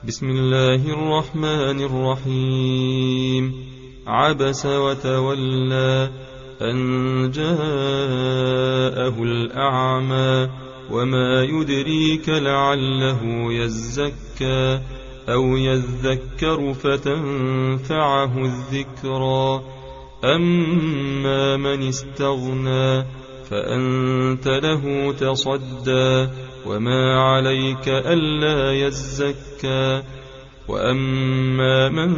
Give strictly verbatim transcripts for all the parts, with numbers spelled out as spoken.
بسم الله الرحمن الرحيم. عبس وتولى أن جاءه الأعمى وما يدريك لعله يزكى أو يذكر فتنفعه الذكرى. أما من استغنى فأنت له تصدى وما عليك ألا يزكى. وأما من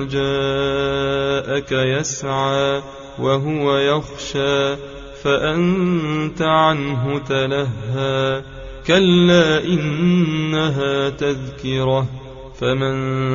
جاءك يسعى وهو يخشى فأنت عنه تلهى. كلا إنها تذكرة فمن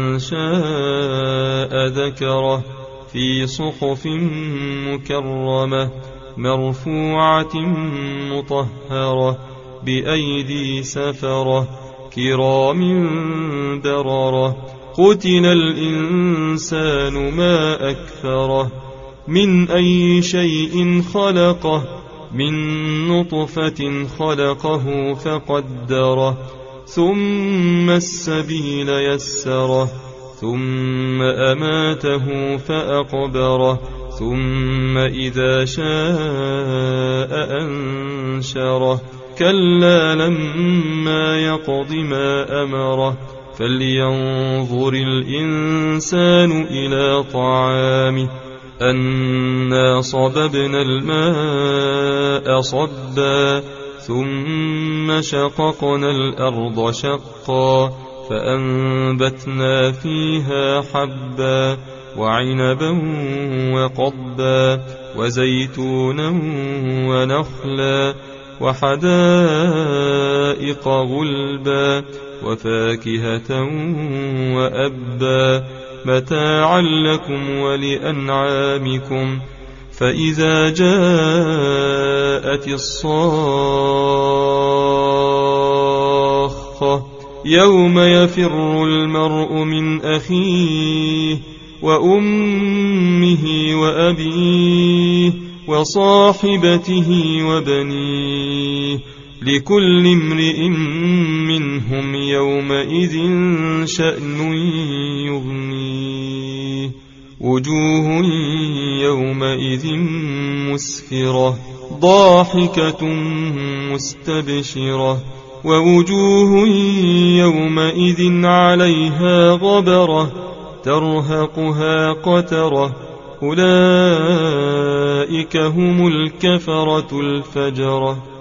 شاء ذكره في صحف مكرمة مرفوعة مطهرة بأيدي سفرة كرام بررة. قتل الإنسان ما أكفره من أي شيء خلقه من نطفة خلقه فقدره ثم السبيل يسره ثم أماته فأقبره ثم إذا شاء أنشره. كلا لما يقض ما أمره فلينظر الإنسان إلى طعامه أنا صببنا الماء صبا ثم شققنا الأرض شقا فأنبتنا فيها حبا وعنبا وقضبا وزيتونا ونخلا وحدائق غلبا وفاكهة وأبا متاعا لكم ولأنعامكم. فإذا جاءت الصاخة يوم يفر المرء من أخيه وأمه وأبيه وصاحبته وبنيه لكل امرئ منهم يومئذ شأن يغنيه. وجوه يومئذ مسفرة ضاحكة مستبشرة ووجوه يومئذ عليها غبرة ترهقها قترة أولئك هم الكفرة الفجرة.